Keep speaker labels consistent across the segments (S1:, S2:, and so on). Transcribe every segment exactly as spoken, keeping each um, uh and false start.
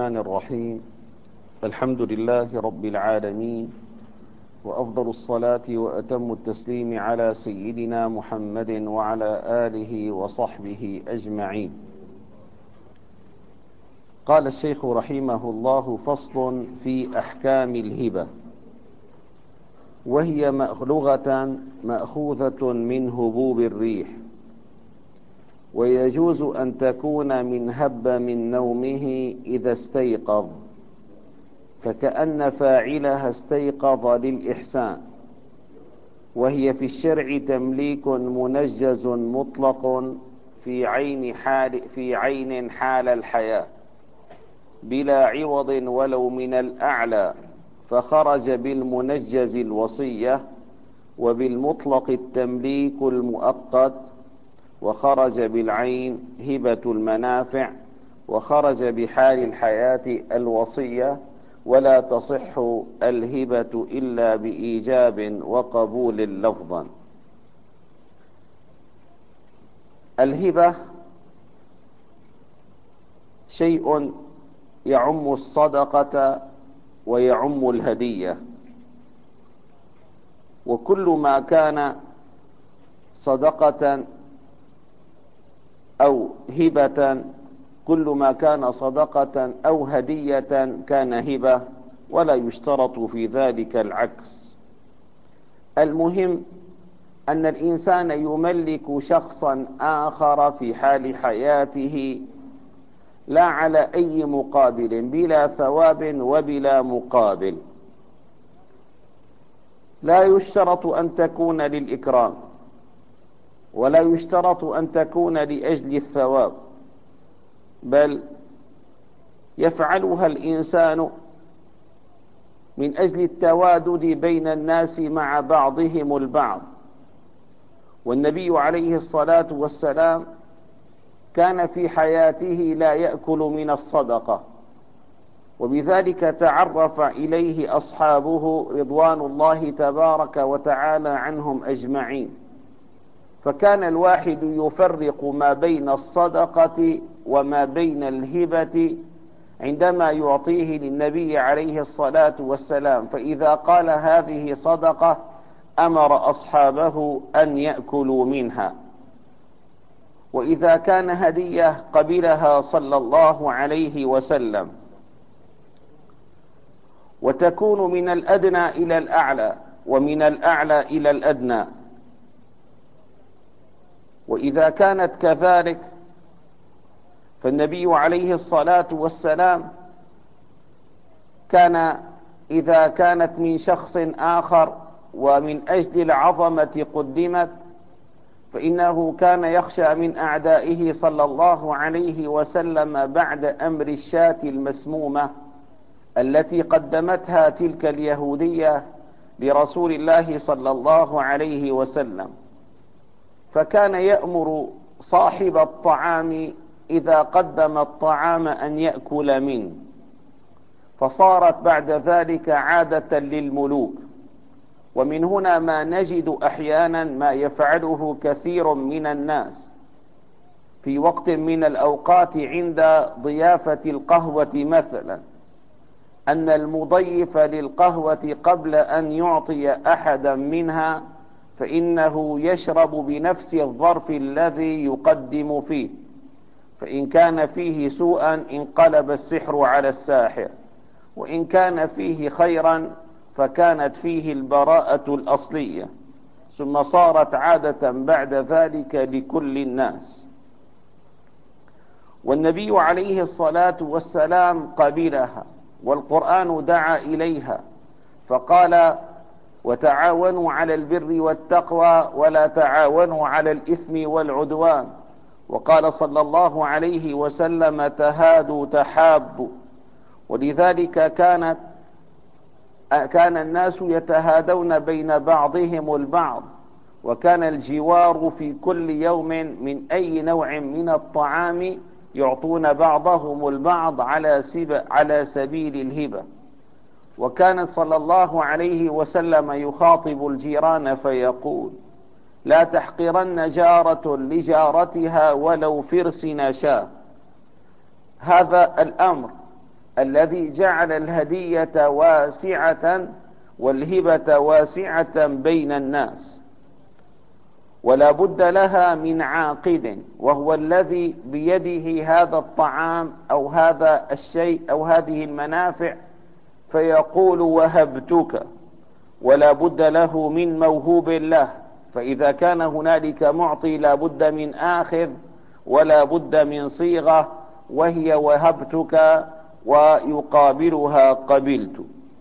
S1: الرحمن الرحيم. الحمد لله رب العالمين، وأفضل الصلاة وأتم التسليم على سيدنا محمد وعلى آله وصحبه أجمعين. قال الشيخ رحمه الله: فصل في أحكام الهبة، وهي لغة مأخوذة من هبوب الريح، ويجوز أن تكون من هب من نومه إذا استيقظ، فكأن فاعلها استيقظ للإحسان، وهي في الشرع تمليك منجز مطلق في عين حال في عين حال الحياة بلا عوض ولو من الأعلى، فخرج بالمنجز الوصية، وبالمطلق التمليك المؤقت، وخرج بالعين هبة المنافع، وخرج بحال الحياة الوصية. ولا تصح الهبة إلا بإيجاب وقبول لفظا. الهبة شيء يعم الصدقة ويعم الهدية، وكل ما كان صدقة أو هبة كل ما كان صدقة أو هدية كان هبة، ولا يشترط في ذلك العكس. المهم أن الإنسان يملك شخصا آخر في حال حياته لا على أي مقابل، بلا ثواب وبلا مقابل. لا يشترط أن تكون للإكرام، ولا يشترط أن تكون لأجل الثواب، بل يفعلها الإنسان من أجل التوادد بين الناس مع بعضهم البعض. والنبي عليه الصلاة والسلام كان في حياته لا يأكل من الصدقة، وبذلك تعرف إليه أصحابه رضوان الله تبارك وتعالى عنهم أجمعين. فكان الواحد يفرق ما بين الصدقة وما بين الهبة عندما يعطيه للنبي عليه الصلاة والسلام، فإذا قال هذه صدقة أمر أصحابه أن يأكلوا منها، وإذا كان هدية قبلها صلى الله عليه وسلم. وتكون من الأدنى إلى الأعلى، ومن الأعلى إلى الأدنى. وإذا كانت كذلك فالنبي عليه الصلاة والسلام كان إذا كانت من شخص آخر ومن أجل العظمة قدمت، فإنه كان يخشى من أعدائه صلى الله عليه وسلم بعد أمر الشاة المسمومة التي قدمتها تلك اليهودية لرسول الله صلى الله عليه وسلم، فكان يأمر صاحب الطعام إذا قدم الطعام أن يأكل منه، فصارت بعد ذلك عادة للملوك. ومن هنا ما نجد أحيانا ما يفعله كثير من الناس في وقت من الأوقات عند ضيافة القهوة مثلا، أن المضيف للقهوة قبل أن يعطي أحدا منها فإنه يشرب بنفس الظرف الذي يقدم فيه، فإن كان فيه سوءا انقلب السحر على الساحر، وإن كان فيه خيرا فكانت فيه البراءة الأصلية، ثم صارت عادة بعد ذلك لكل الناس. والنبي عليه الصلاة والسلام قبلها، والقرآن دعا إليها فقال: وتعاونوا على البر والتقوى ولا تعاونوا على الإثم والعدوان. وقال صلى الله عليه وسلم: تهادوا تحابوا. ولذلك كانت كان الناس يتهادون بين بعضهم البعض، وكان الجوار في كل يوم من أي نوع من الطعام يعطون بعضهم البعض على على سبيل الهبة. وكان صلى الله عليه وسلم يخاطب الجيران فيقول: لا تحقرن جارة لجارتها ولو فرس نشاء. هذا الأمر الذي جعل الهدية واسعة والهبة واسعة بين الناس، ولا بد لها من عاقد، وهو الذي بيده هذا الطعام أو هذا الشيء أو هذه المنافع فيقول وهبتك، ولا بد له من موهوب له. فإذا كان هنالك معطي لا بد من آخذ، ولا بد من صيغة وهي وهبتك، ويقابلها قبلت،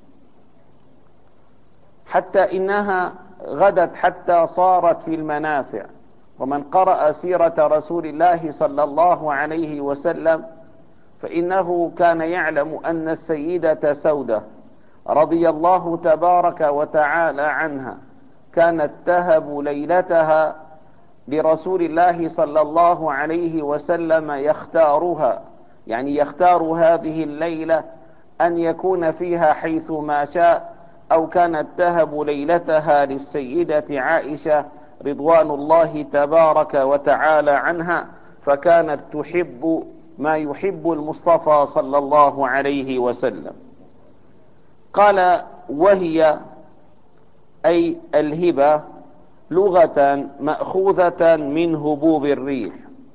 S1: حتى إنها غدت حتى صارت في المنافع. ومن قرأ سيرة رسول الله صلى الله عليه وسلم فإنه كان يعلم أن السيدة سودة رضي الله تبارك وتعالى عنها كانت تهب ليلتها لرسول الله صلى الله عليه وسلم، يختارها، يعني يختار هذه الليلة أن يكون فيها حيث ما شاء، أو كانت تهب ليلتها للسيدة عائشة رضوان الله تبارك وتعالى عنها، فكانت تحب ما يحب المصطفى صلى الله عليه وسلم. قال وهي أي الهبة لغة مأخوذة من هبوب الريح،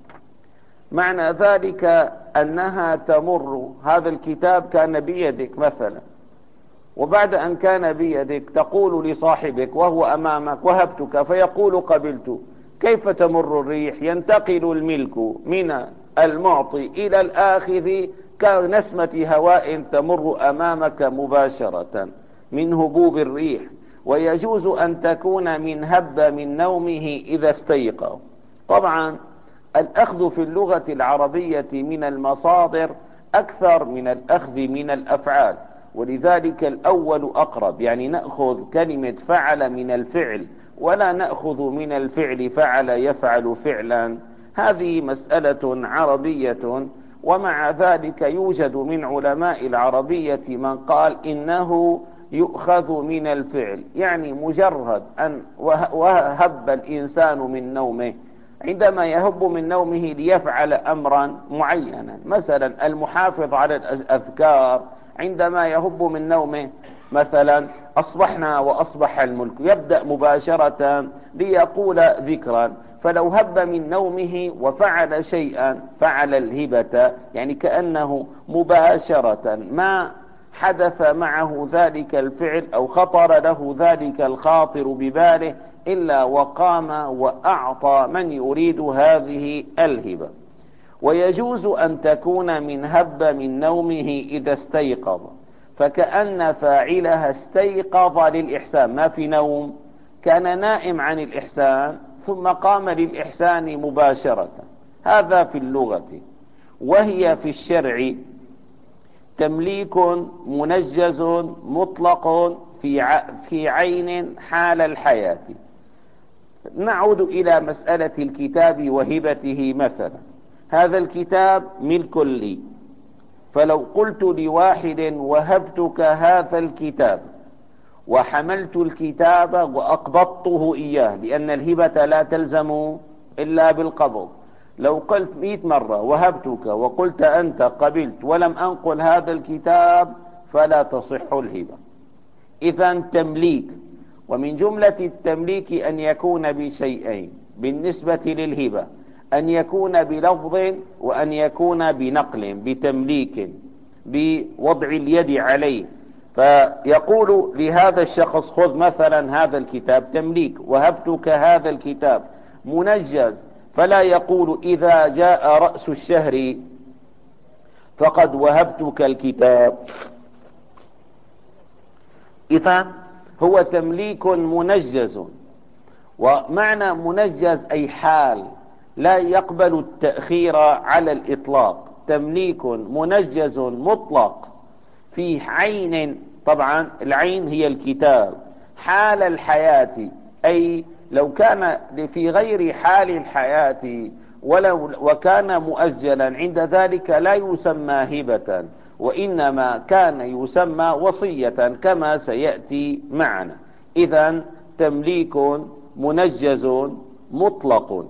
S1: معنى ذلك أنها تمر. هذا الكتاب كان بيدك مثلا، وبعد أن كان بيدك تقول لصاحبك وهو أمامك وهبتك، فيقول قبلت. كيف تمر الريح؟ ينتقل الملك من المعطي إلى الآخذ كنسمة هواء تمر أمامك مباشرة من هبوب الريح. ويجوز أن تكون من هب من نومه إذا استيقظ. طبعا الأخذ في اللغة العربية من المصادر أكثر من الأخذ من الأفعال، ولذلك الأول أقرب، يعني نأخذ كلمة فعل من الفعل، ولا نأخذ من الفعل فعل يفعل فعلا. هذه مسألة عربية، ومع ذلك يوجد من علماء العربية من قال إنه يؤخذ من الفعل، يعني مجرد أن وهب الإنسان من نومه، عندما يهب من نومه ليفعل أمرا معينا، مثلا المحافظ على الأذكار عندما يهب من نومه، مثلا أصبحنا وأصبح الملك، يبدأ مباشرة ليقول ذكرا. فلو هب من نومه وفعل شيئا فعل الهبة، يعني كأنه مباشرة ما حدث معه ذلك الفعل أو خطر له ذلك الخاطر بباله إلا وقام وأعطى من يريد هذه الهبة. ويجوز أن تكون من هب من نومه إذا استيقظ، فكأن فاعلها استيقظ للإحسان، ما في نوم، كان نائم عن الإحسان ثم قام للإحسان مباشرة. هذا في اللغة. وهي في الشرع تمليك منجز مطلق في في عين حال الحياة. نعود إلى مسألة الكتاب وهبته. مثلا هذا الكتاب ملك لي، فلو قلت لواحد وهبتك هذا الكتاب وحملت الكتاب وأقبضته إياه، لأن الهبة لا تلزم إلا بالقبض، لو قلت مئة مرة وهبتك وقلت أنت قبلت ولم أنقل هذا الكتاب فلا تصح الهبة. إذن تمليك، ومن جملة التمليك أن يكون بشيئين بالنسبة للهبة، أن يكون بلفظ وأن يكون بنقل، بتمليك بوضع اليد عليه. فيقول لهذا الشخص خذ مثلا هذا الكتاب، تمليك، وهبتك هذا الكتاب منجز، فلا يقول إذا جاء رأس الشهر فقد وهبتك الكتاب. إذن هو تمليك منجز، ومعنى منجز أي حال، لا يقبل التأخير على الإطلاق. تمليك منجز مطلق في عين، طبعا العين هي الكتاب، حال الحياة، أي لو كان في غير حال الحياة ولو وكان مؤجلا، عند ذلك لا يسمى هبة، وإنما كان يسمى وصية كما سيأتي معنا. إذن تمليك منجز مطلق.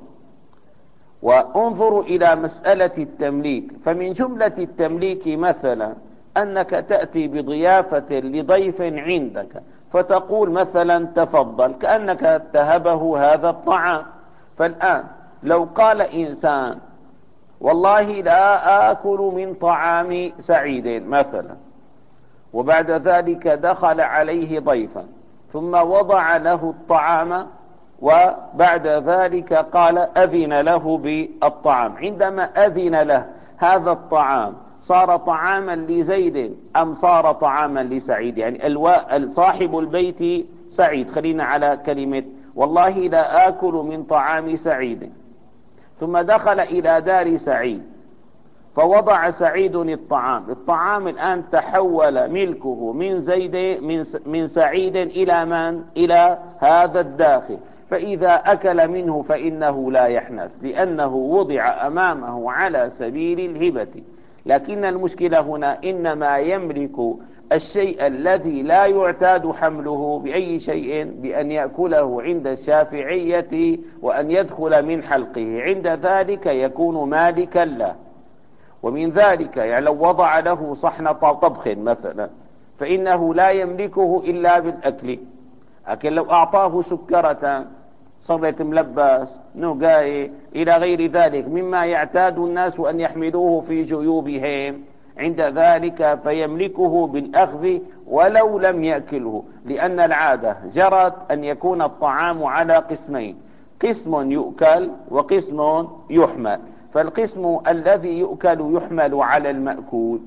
S1: وانظروا إلى مسألة التمليك، فمن جملة التمليك مثلا أنك تأتي بضيافة لضيف عندك فتقول مثلا تفضل، كأنك تهبه هذا الطعام. فالآن لو قال إنسان والله لا آكل من طعام سعيد مثلا، وبعد ذلك دخل عليه ضيفا ثم وضع له الطعام، وبعد ذلك قال أذن له بالطعام، عندما أذن له هذا الطعام صار طعاما لزيد أم صار طعاما لسعيد؟ يعني الوا... صاحب البيت سعيد، خلينا على كلمة والله لا آكل من طعام سعيد، ثم دخل إلى دار سعيد فوضع سعيد الطعام، الطعام الآن تحول ملكه من زيد من من سعيد إلى من؟ إلى هذا الداخل، فإذا أكل منه فإنه لا يحنث لأنه وضع أمامه على سبيل الهبة. لكن المشكلة هنا إنما يملك الشيء الذي لا يعتاد حمله بأي شيء؟ بأن يأكله عند الشافعية وأن يدخل من حلقه، عند ذلك يكون مالكا له. ومن ذلك يعني لو وضع له صحن طبخ مثلا فإنه لا يملكه إلا بالأكل، لكن لو أعطاه سكرة، صبة ملبس، نقاي إلى غير ذلك مما يعتاد الناس أن يحملوه في جيوبهم، عند ذلك فيملكه بالأخذ ولو لم يأكله، لأن العادة جرت أن يكون الطعام على قسمين، قسم يؤكل وقسم يحمل. فالقسم الذي يؤكل يحمل على المأكول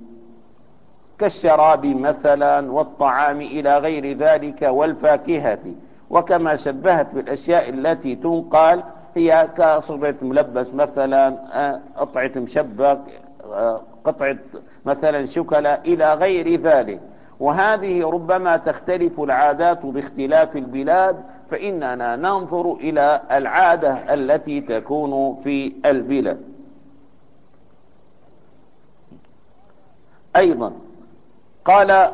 S1: كالشراب مثلا والطعام إلى غير ذلك والفاكهة، وكما شبهت بالأشياء التي تنقل هي كصبة ملبس مثلا، قطعة مشبك، قطعة مثلا شوكولا إلى غير ذلك. وهذه ربما تختلف العادات باختلاف البلاد، فإننا ننظر إلى العادة التي تكون في البلاد. أيضا قال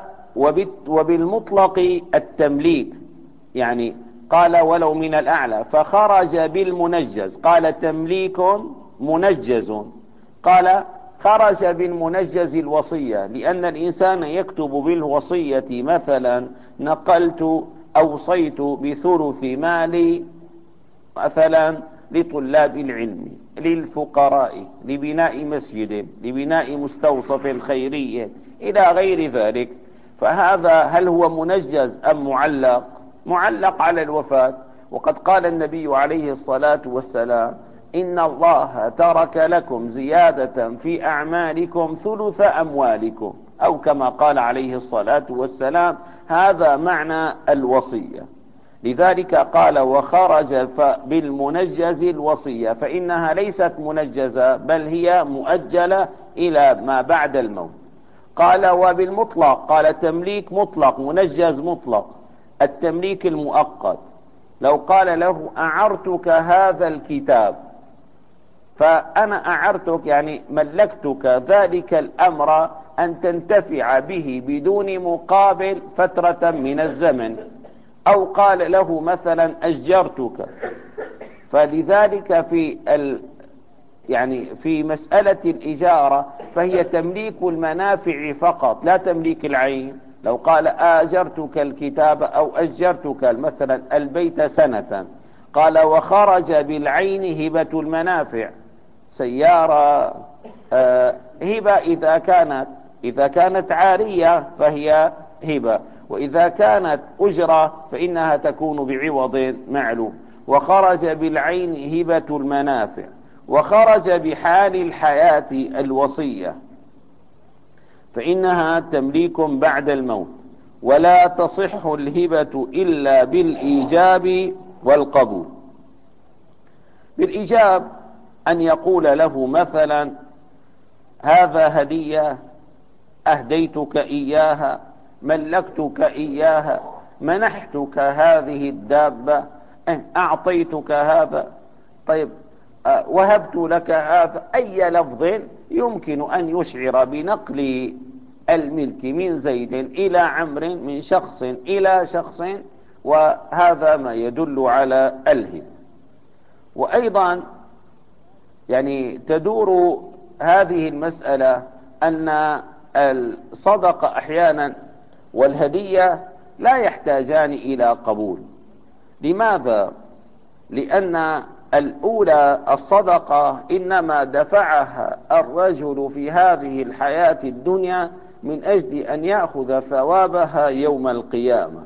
S1: وبالمطلق التمليك، يعني قال ولو من الأعلى، فخرج بالمنجز، قال تمليك منجز، قال خرج بالمنجز الوصية، لأن الإنسان يكتب بالوصية مثلا نقلت أوصيت بثلث مالي مثلا لطلاب العلم، للفقراء، لبناء مسجد، لبناء مستوصف خيري إلى غير ذلك. فهذا هل هو منجز أم معلق؟ معلق على الوفاة. وقد قال النبي عليه الصلاة والسلام إن الله ترك لكم زيادة في أعمالكم ثلث أموالكم، أو كما قال عليه الصلاة والسلام، هذا معنى الوصية. لذلك قال وخرج بالمنجز الوصية، فإنها ليست منجزة بل هي مؤجلة إلى ما بعد الموت. قال وبالمطلق، قال تمليك مطلق، منجز مطلق. التمليك المؤقت لو قال له أعرتك هذا الكتاب، فأنا أعرتك يعني ملكتك ذلك الأمر أن تنتفع به بدون مقابل فترة من الزمن، أو قال له مثلا أجرتك، فلذلك في ال يعني في مسألة الإجارة فهي تمليك المنافع فقط لا تمليك العين. لو قال آجرتك الكتاب أو أجرتك مثلا البيت سنة، قال وخرج بالعين هبة المنافع، سيارة آه هبة إذا كانت إذا كانت عارية فهي هبة، وإذا كانت أجرة فإنها تكون بعوض معلوم. وخرج بالعين هبة المنافع، وخرج بحال الحياة الوصية، فإنها تمليك بعد الموت، ولا تصح الهبة إلا بالإيجاب والقبول. بالإيجاب أن يقول له مثلا هذا هدية، أهديتك إياها، ملكتك إياها، منحتك هذه الدابة، أعطيتك هذا، طيب وهبت لك هذا، أي لفظ يمكن أن يشعر بنقل الملك من زيد إلى عمرو، من شخص إلى شخص، وهذا ما يدل على الهبة. وأيضا يعني تدور هذه المسألة أن الصدقة أحيانا والهدية لا يحتاجان إلى قبول. لماذا؟ لأن الأولى الصدقة إنما دفعها الرجل في هذه الحياة الدنيا من أجل أن يأخذ ثوابها يوم القيامة.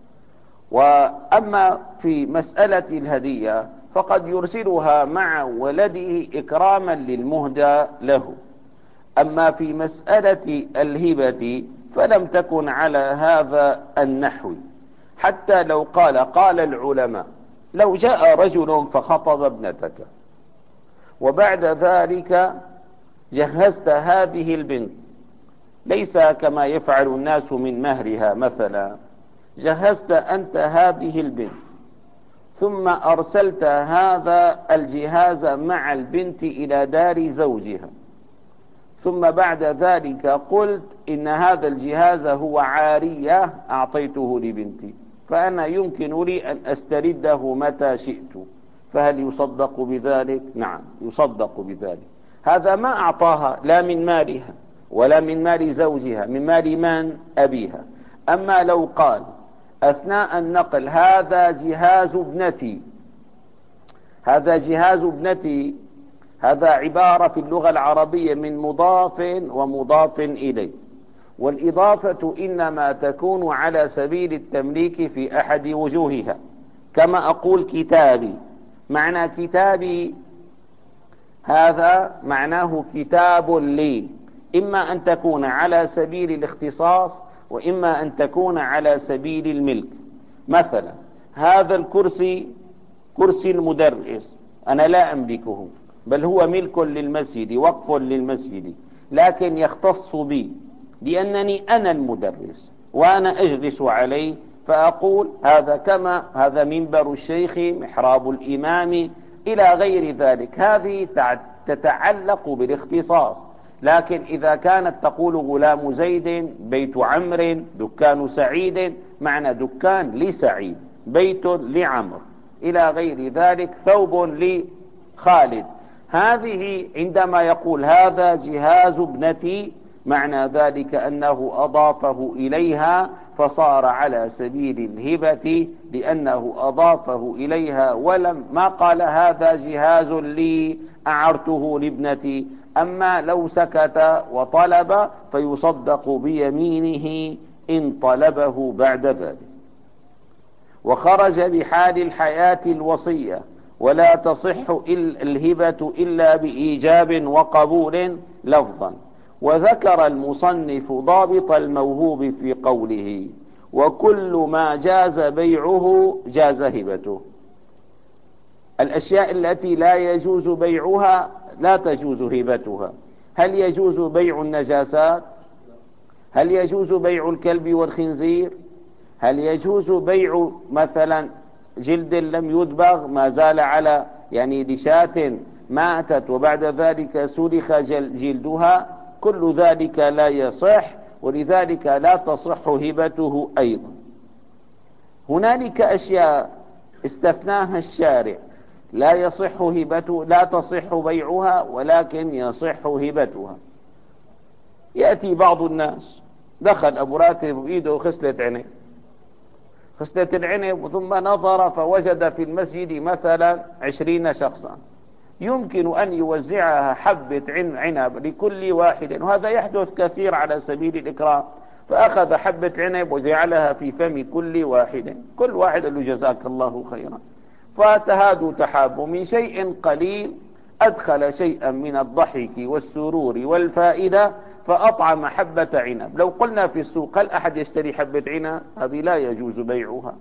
S1: وأما في مسألة الهدية فقد يرسلها مع ولده إكراما للمهدى له. أما في مسألة الهبة فلم تكن على هذا النحو، حتى لو قال قال العلماء لو جاء رجل فخطب ابنتك وبعد ذلك جهزت هذه البنت، ليس كما يفعل الناس من مهرها مثلا، جهزت أنت هذه البنت ثم أرسلت هذا الجهاز مع البنت إلى دار زوجها، ثم بعد ذلك قلت إن هذا الجهاز هو عارية أعطيته لبنتي، فأنا يمكن لي أن أسترده متى شئت، فهل يصدق بذلك؟ نعم يصدق بذلك. هذا ما أعطاها لا من مالها ولا من مال زوجها، من مال من؟ أبيها. أما لو قال أثناء النقل هذا جهاز ابنتي، هذا جهاز ابنتي، هذا عبارة في اللغة العربية من مضاف ومضاف إليه، والإضافة إنما تكون على سبيل التمليك في أحد وجوهها. كما أقول كتابي، معنى كتابي هذا معناه كتاب لي، إما أن تكون على سبيل الاختصاص وإما أن تكون على سبيل الملك. مثلا هذا الكرسي كرسي المدرس أنا لا أملكه، بل هو ملك للمسجد وقف للمسجد، لكن يختص بي لأنني أنا المدرس وأنا أجلس عليه، فأقول هذا كما هذا منبر الشيخ محراب الإمام إلى غير ذلك. هذه تتعلق بالاختصاص. لكن إذا كانت تقول غلام زيد، بيت عمرو، دكان سعيد، معنى دكان لسعيد، بيت لعمر إلى غير ذلك، ثوب لخالد، هذه عندما يقول هذا جهاز ابنتي معنى ذلك أنه أضافه إليها فصار على سبيل الهبة، لأنه أضافه إليها ولم ما قال هذا جهاز لي أعرته لابنتي. أما لو سكت وطلب فيصدق بيمينه إن طلبه بعد ذلك. وخرج بحال الحياة الوصية، ولا تصح الهبة إلا بإيجاب وقبول لفظا. وذكر المصنف ضابط الموهوب في قوله وكل ما جاز بيعه جاز هبته. الأشياء التي لا يجوز بيعها لا تجوز هبتها. هل يجوز بيع النجاسات؟ هل يجوز بيع الكلب والخنزير؟ هل يجوز بيع مثلا جلد لم يدبغ ما زال على يعني لشاة ماتت وبعد ذلك سلخ جلدها؟ كل ذلك لا يصح، ولذلك لا تصح هبته أيضا. هنالك أشياء استثناها الشارع لا يصح هبته، لا تصح بيعها ولكن يصح هبتها. يأتي بعض الناس دخل أبو راتب بإيده خصلة عنب، خصلة العنب، ثم نظر فوجد في المسجد مثلا عشرين شخصا، يمكن أن يوزعها حبة عنب لكل واحد، وهذا يحدث كثير على سبيل الإكرام، فأخذ حبة عنب وجعلها في فم كل واحد، كل واحد قال له جزاك الله خيرا، فتهادوا تحابوا من شيء قليل، أدخل شيئا من الضحك والسرور والفائدة فأطعم حبة عنب. لو قلنا في السوق هل أحد يشتري حبة عنب؟ هذه لا يجوز بيعها.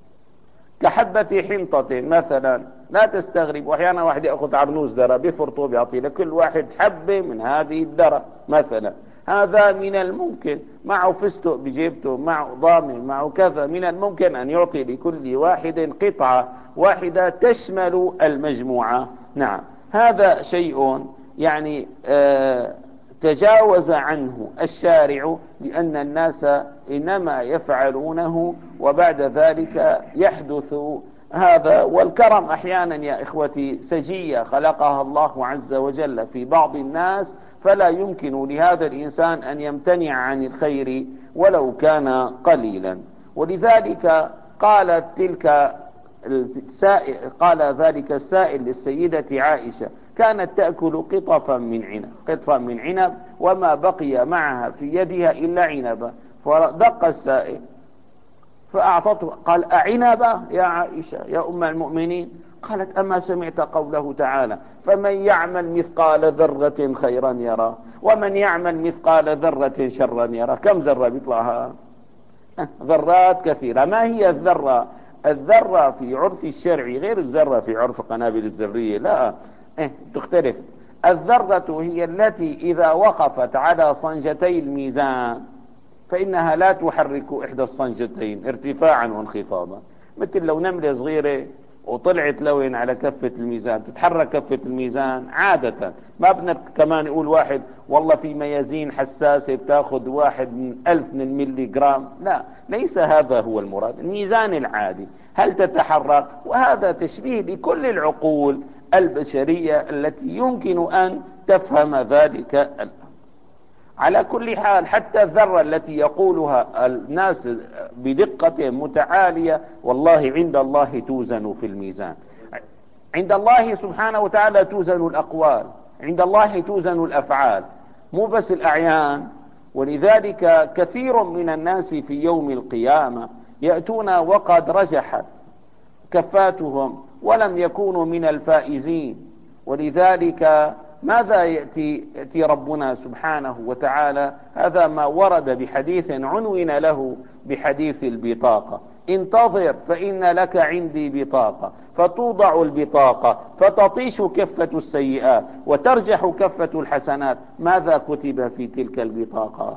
S1: كحبة حنطة مثلا لا تستغرب، وأحيانا واحد يأخذ عرنوز درة بفرطه بيعطي لكل واحد حبة من هذه الدرة مثلا، هذا من الممكن معه فستق بجيبته، معه ضامن، معه كذا، من الممكن أن يعطي لكل واحد قطعة واحدة تشمل المجموعة. نعم هذا شيء يعني آه تجاوز عنه الشارع، لأن الناس إنما يفعلونه وبعد ذلك يحدث هذا. والكرم أحيانا يا إخوتي سجية خلقها الله عز وجل في بعض الناس، فلا يمكن لهذا الإنسان أن يمتنع عن الخير ولو كان قليلا. ولذلك قالت تلك السائل قال ذلك السائل للسيدة عائشة: كانت تأكل قطفا من عنب قطفا من عنب وما بقي معها في يدها إلا عنبا. فدق السائل فأعطته، قال: أعنبا يا عائشة يا أم المؤمنين؟ قالت: أما سمعت قوله تعالى: فمن يعمل مثقال ذرة خيرا يرى ومن يعمل مثقال ذرة شرا يرى. كم ذرة بيطلعها؟ ذرات كثيرة. ما هي الذرة؟ الذرة في عرف الشرع غير الذرة في عرف قنابل الذرية، لا إيه تختلف. الذرة هي التي إذا وقفت على صنجتي الميزان فإنها لا تحرك إحدى الصنجتين ارتفاعا وانخفاضا. مثل لو نملة صغيرة وطلعت لون على كفة الميزان تتحرك كفة الميزان عادة. ما بدنا كمان يقول واحد والله في ميازين حساسة بتاخذ واحد من ألف من الميلي جرام، لا، ليس هذا هو المراد. الميزان العادي هل تتحرك؟ وهذا تشبيه لكل العقول البشرية التي يمكن أن تفهم ذلك الأمر. على كل حال، حتى الذرة التي يقولها الناس بدقة متعالية والله عند الله توزن في الميزان. عند الله سبحانه وتعالى توزن الأقوال، عند الله توزن الأفعال، مو بس الأعيان. ولذلك كثير من الناس في يوم القيامة يأتون وقد رجحت كفاتهم ولم يكونوا من الفائزين. ولذلك ماذا يأتي, يأتي ربنا سبحانه وتعالى؟ هذا ما ورد بحديث عنون له بحديث البطاقة: انتظر فإن لك عندي بطاقة، فتوضع البطاقة فتطيش كفة السيئات وترجح كفة الحسنات. ماذا كتب في تلك البطاقة؟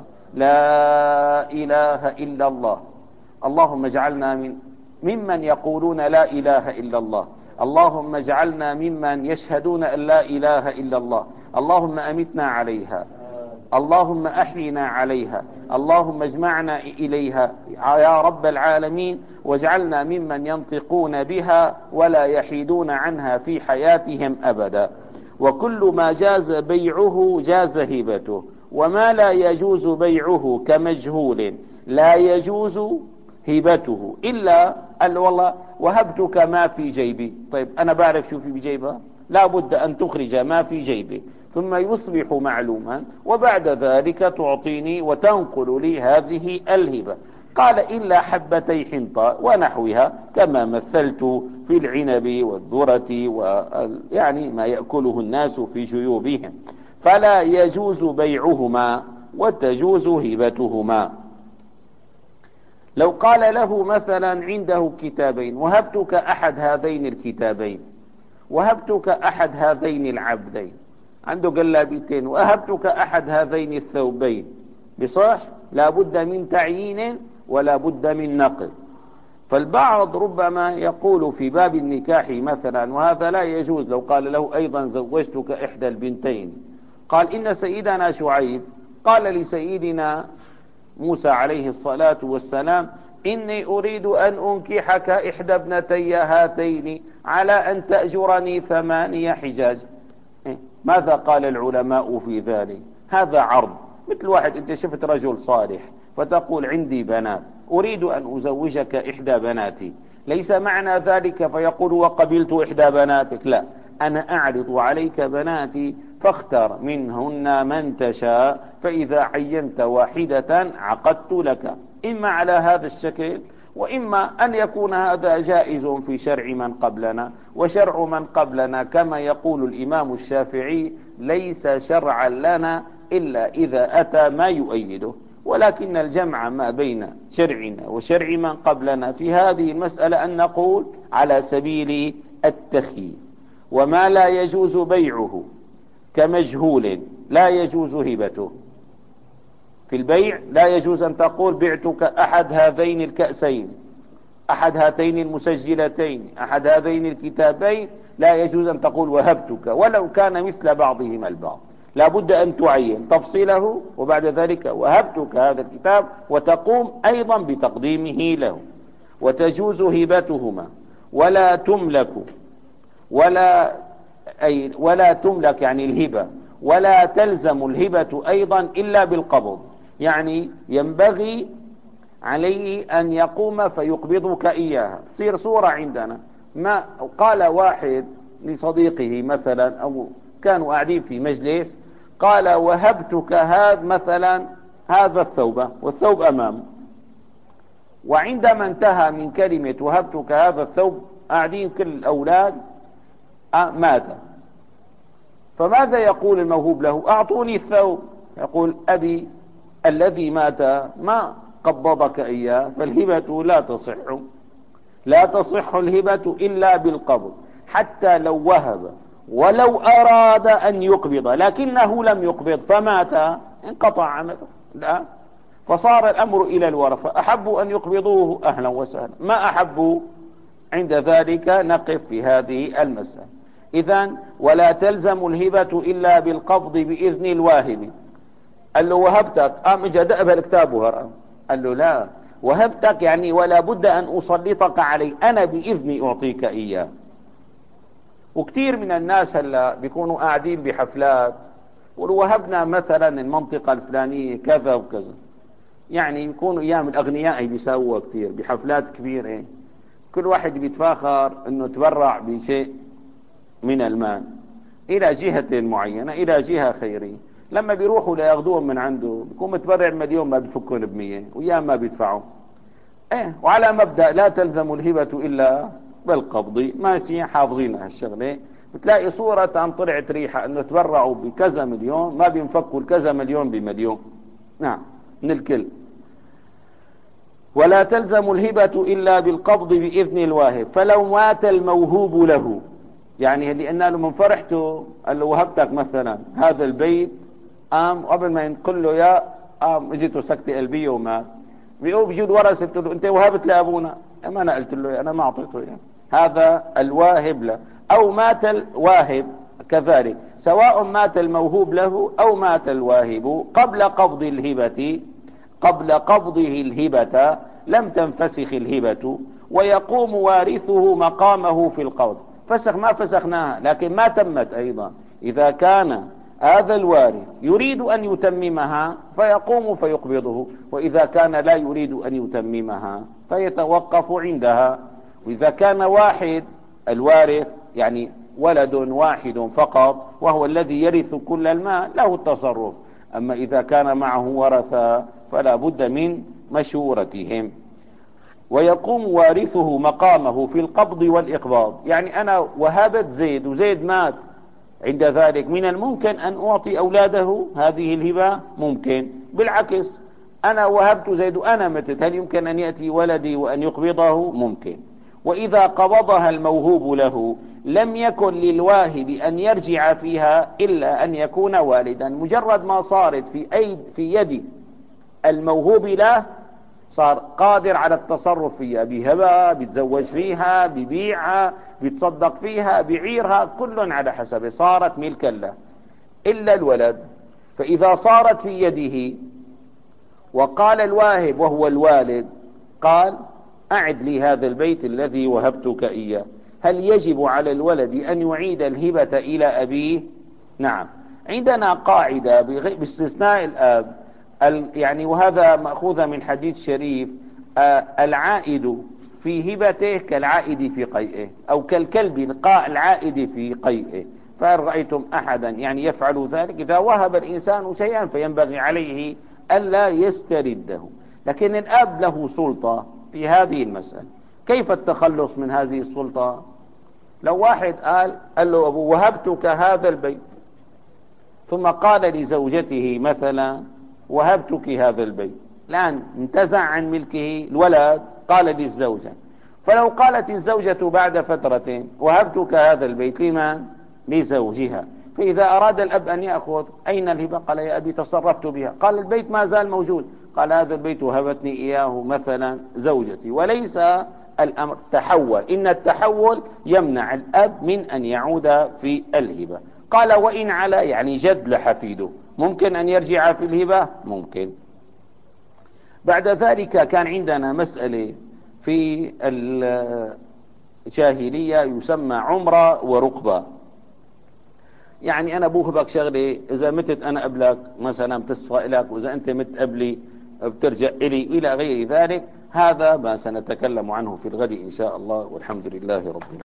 S1: لا إله إلا الله. اللهم اجعلنا من ممن يقولون لا إله إلا الله. اللهم اجعلنا ممن يشهدون أن لا إله إلا الله. اللهم أمتنا عليها، اللهم أحينا عليها، اللهم اجمعنا إليها يا رب العالمين، واجعلنا ممن ينطقون بها ولا يحيدون عنها في حياتهم أبدا. وكل ما جاز بيعه جاز هبته، وما لا يجوز بيعه كمجهول لا يجوز هبته إلا قال والله وهبتك ما في جيبي. طيب أنا بعرف شو في بجيبها؟ لا بد أن تخرج ما في جيبي ثم يصبح معلوما، وبعد ذلك تعطيني وتنقل لي هذه الهبة. قال: إلا حبتي حنطة ونحوها، كما مثلت في العنب والذرة ويعني ما يأكله الناس في جيوبهم، فلا يجوز بيعهما وتجوز هبتهما. لو قال له مثلا عنده كتابين: وهبتك أحد هذين الكتابين، وهبتك أحد هذين العبدين، عنده قلابتين، وأهبتك أحد هذين الثوبين، بصح لا بد من تعيين ولا بد من نقل. فالبعض ربما يقول في باب النكاح مثلا، وهذا لا يجوز، لو قال له أيضا زوجتك إحدى البنتين، قال: إن سيدنا شعيب قال لسيدنا موسى عليه الصلاة والسلام: إني أريد أن أنكحك إحدى ابنتي هاتين على أن تأجرني ثمانية حجاج. ماذا قال العلماء في ذلك؟ هذا عرض. مثل واحد أنت شفت رجل صالح فتقول: عندي بنات أريد أن أزوجك إحدى بناتي، ليس معنى ذلك فيقول: وقبلت إحدى بناتك، لا، أنا أعرض عليك بناتي فاختر منهن من تشاء، فإذا عينت واحدة عقدت لك. إما على هذا الشكل، وإما أن يكون هذا جائز في شرع من قبلنا، وشرع من قبلنا كما يقول الإمام الشافعي ليس شرعا لنا إلا إذا أتى ما يؤيده. ولكن الجمع ما بين شرعنا وشرع من قبلنا في هذه المسألة أن نقول على سبيل التخيير. وما لا يجوز بيعه كمجهول لا يجوز هبته. في البيع لا يجوز أن تقول: بعتك أحد هذين الكأسين، أحد هاتين المسجلتين، أحد هذين الكتابين. لا يجوز أن تقول: وهبتك، ولو كان مثل بعضهما البعض. لا بد أن تعين تفصيله، وبعد ذلك وهبتك هذا الكتاب، وتقوم أيضا بتقديمه له. وتجوز هبتهما ولا تملك ولا أي ولا تملك يعني الهبة، ولا تلزم الهبة أيضا إلا بالقبض، يعني ينبغي عليه أن يقوم فيقبضك إياها. تصير صورة عندنا، ما قال واحد لصديقه مثلا، أو كانوا قاعدين في مجلس، قال وهبتك هذا مثلا هذا الثوب، والثوب أمامه، وعندما انتهى من كلمة وهبتك هذا الثوب قاعدين كل الأولاد مات. فماذا يقول الموهوب له؟ أعطوني الثوب. يقول أبي الذي مات ما قبضك إياه، فالهبة لا تصح، لا تصح الهبة إلا بالقبض، حتى لو وهب ولو أراد أن يقبض لكنه لم يقبض فمات، انقطع عمله. لا، فصار الأمر إلى الورثة، أحبوا أن يقبضوه أهلا وسهلا، ما أحبوا عند ذلك نقف في هذه المسألة. إذن ولا تلزم الهبة إلا بالقبض بإذن الواهب. قال له وهبتك، قام اجى دأب الكتاب وهرب. قال له لا، وهبتك يعني ولا بد أن أسلطك علي، أنا بإذني أعطيك إياه. وكثير من الناس هلا بيكونوا قاعدين بحفلات ووهبنا مثلا المنطقة الفلانية كذا وكذا، يعني يكونوا ايام الاغنياء بيساووا كثير بحفلات كبيرة، كل واحد بيتفاخر انه تبرع بشيء من المال الى جهة معينة، الى جهة خيرية. لما بيروحوا لياخذوهم من عنده بيكون متبرع مليون، ما بيفكون بمية، وياهم ما بيدفعوا. ايه، وعلى مبدأ لا تلزم الهبة الا بالقبض، ماشي حافظين هالشغلة. بتلاقي صورة عن طلعت ريحة انه تبرعوا بكذا مليون، ما بينفكوا الكذا مليون بمليون. نعم، من الكل. ولا تلزم الهبة إلا بالقبض بإذن الواهب، فلو مات الموهوب له، يعني اللي قلنا له من فرحته قال له وهبتك مثلا هذا البيت، قام قبل ما ينقل له يا قام اجته سكتة قلبية ومات. بيقوم بيجي الورثة بتقول له انت وهبت لابونا، ما انا قلت له انا ما اعطيته يعني. هذا الواهب له. او مات الواهب كذلك، سواء مات الموهوب له او مات الواهب قبل قبض الهبة، قبل قبضه الهبة لم تنفسخ الهبة، ويقوم وارثه مقامه في القبض. فسخ ما فسخناها لكن ما تمت ايضا. اذا كان هذا الوارث يريد ان يتممها فيقوم فيقبضه، واذا كان لا يريد ان يتممها فيتوقف عندها. واذا كان واحد الوارث يعني ولد واحد فقط وهو الذي يرث كل المال له التصرف. اما اذا كان معه ورثة فلا بد من مشورتهم. ويقوم وارثه مقامه في القبض والإقباض، يعني أنا وهبت زيد وزيد مات، عند ذلك من الممكن أن أعطي أولاده هذه الهبة؟ ممكن. بالعكس، أنا وهبت زيد وأنا متت، هل يمكن أن يأتي ولدي وأن يقبضه؟ ممكن. وإذا قبضها الموهوب له لم يكن للواهب أن يرجع فيها إلا أن يكون والدا. مجرد ما صارت في أيد في يد الموهوب له صار قادر على التصرف فيها، بهبها، بيتزوج فيها، ببيعها، بيتصدق فيها، بيعيرها، كل على حسبه، صارت ملكا له إلا الولد. فإذا صارت في يده وقال الواهب وهو الوالد قال أعد لي هذا البيت الذي وهبتك إياه، هل يجب على الولد أن يعيد الهبة إلى أبيه؟ نعم. عندنا قاعدة باستثناء الآب، يعني وهذا مأخوذ من حديث شريف، العائد في هبته كالعائد في قيئه، أو كالكلب القاء العائد في قيئه. فهل رأيتم أحدا يعني يفعل ذلك؟ إذا وهب الإنسان شيئا فينبغي عليه ألا يسترده. لكن الأب له سلطة في هذه المسألة. كيف التخلص من هذه السلطة؟ لو واحد قال قال له أبو وهبتك هذا البيت، ثم قال لزوجته مثلا وهبتك هذا البيت، الآن انتزع عن ملكه الولد، قال للزوجة. فلو قالت الزوجة بعد فترة وهبتك هذا البيت لمن؟ لزوجها. فإذا أراد الأب أن يأخذ أين الهبة؟ قال يا أبي تصرفت بها. قال البيت ما زال موجود. قال هذا البيت وهبتني إياه مثلا زوجتي، وليس الأمر تحول. إن التحول يمنع الأب من أن يعود في الهبة. قال وإن على يعني جد لحفيده، ممكن أن يرجع في الهبة؟ ممكن. بعد ذلك كان عندنا مسألة في الجاهلية يسمى عمرة ورقبة. يعني انا بوهبك شغلي، اذا متت انا قبلك مثلا بتصفى لك، واذا انت مت قبلي بترجع الي الى غير ذلك. هذا ما سنتكلم عنه في الغد ان شاء الله، والحمد لله رب العالمين.